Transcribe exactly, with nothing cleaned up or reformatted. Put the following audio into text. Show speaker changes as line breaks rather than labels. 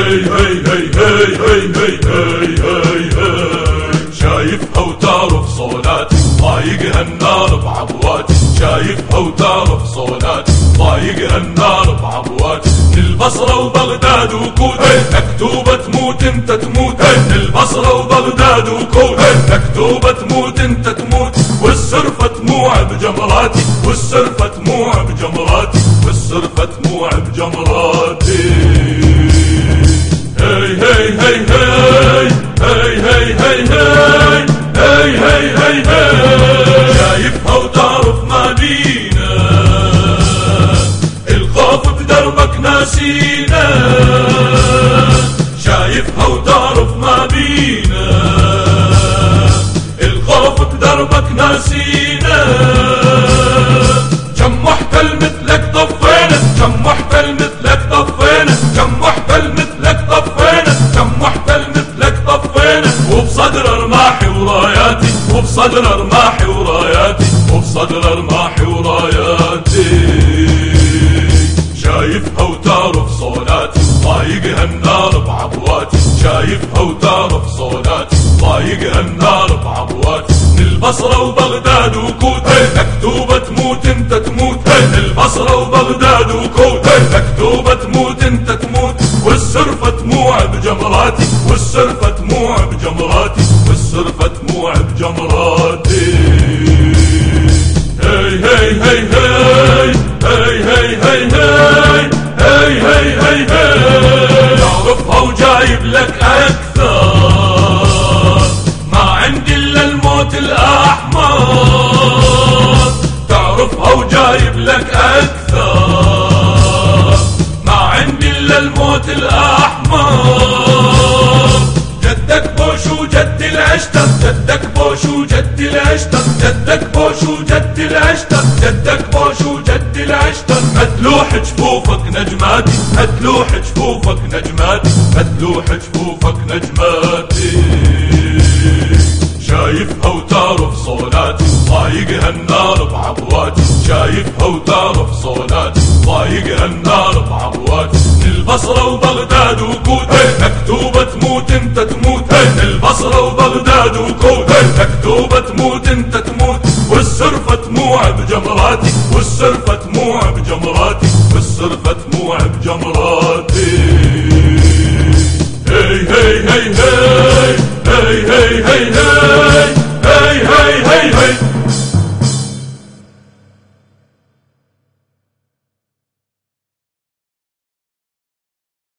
هي هي هي هي هي هي هي هي شايفها وتعرف صولاتي ضايقها النار بعبواتي شايفها وتعرف صولاتي ضايقها النار بعبواتي البصرة وبغداد وكوت مكتوبة تموت انت تموت البصرة وبغداد وكوت مكتوبة تموت انت تموت والسرفة تموع بجمراتي والسرفة تموع بجمراتي والسرفة تموع بجمراتي هي هي هي هي هي هي هي هي هي هي هي شايفها وتعرف ما بينا الخوف بدربك ناسينا شايفها وتعرف ما بينا الخوف بدربك ناسينا كم محتل مثلك طفينا كم محتل مثلك طفينا كم محتل مثلك طفينا كم محتل مثلك طفينا وبصدر رماحي وراياتي وبصدر رماحي وراياتي وبصدر رماحي وراياتي شايفها وتعرف صولاتي ضايقها النار بعبواتي شايفها وتعرف صولاتي ضايقها النار بعبواتي البصرة وبغداد وكوت مكتوبة تموت انت تموت البصرة وبغداد وكوت مكتوبة تموت انت تموت والسرفة تموع بجمراتي والسرفة تموع بجمراتي والسرفة تموع بجمراتي هي هي هي هي هي هي هي هي هي هي هي تعرفها وجايب لك أكثر ما عندي إلا الموت الأحمر تعرفها وجايب لك أكثر ما عندي إلا الموت الأحمر جدك بوش وجد العشتر جدك بوش وجد العشتر جدك بوش وجد العشتر جدك بوش وجد العشتر مدلوح جفوفك نجماتي مدلوح جفوفك نجماتي مدلوح جفوفك نجماتي شايفها وتعرف صولاتي ضايقها النار بعبواتي شايفها وتعرف صولاتي ضايقها النار بعبواتي البصرة وبغداد وكوت مكتوبة تموت انت تموت البصرة وبغداد وكوت مكتوبة تموت انت تموت والسرفة تموع بجمراتي والسرفة تموع بجمراتي والسرفة تموع بجمراتي هي هي هي هي هي هي هي هي هي هي هي